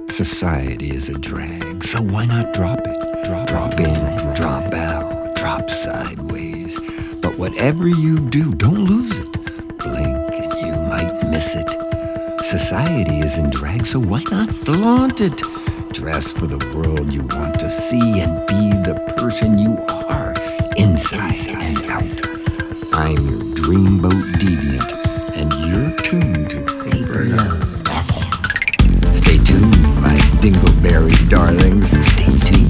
Society is a drag, so why not drop it? Drop in, drop out, drop sideways. But whatever you do, don't lose it. Blink and you might miss it. Society is in drag, so why not flaunt it? Dress for the world you want to see and be the person you are, inside and out. I'm your dreamboat deviant, and you're tuned to Paper Love FM. Stay tuned, my dingleberry darlings, stay tuned.